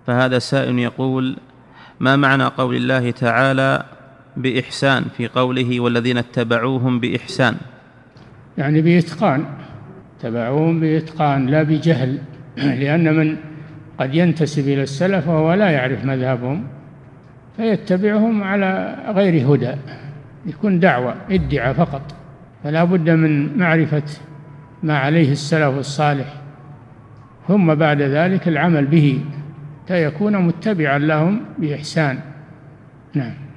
فهذا سائل يقول: ما معنى قول الله تعالى بإحسان في قوله والذين اتبعوهم بإحسان؟ يعني بإتقان، اتبعوهم بإتقان لا بجهل، لأن من قد ينتسب إلى السلف وهو لا يعرف مذهبهم فيتبعهم على غير هدى، يكون دعوة ادعاء فقط، فلا بد من معرفة ما عليه السلف الصالح ثم بعد ذلك العمل به حتى يكون متبعا لهم بإحسان. نعم.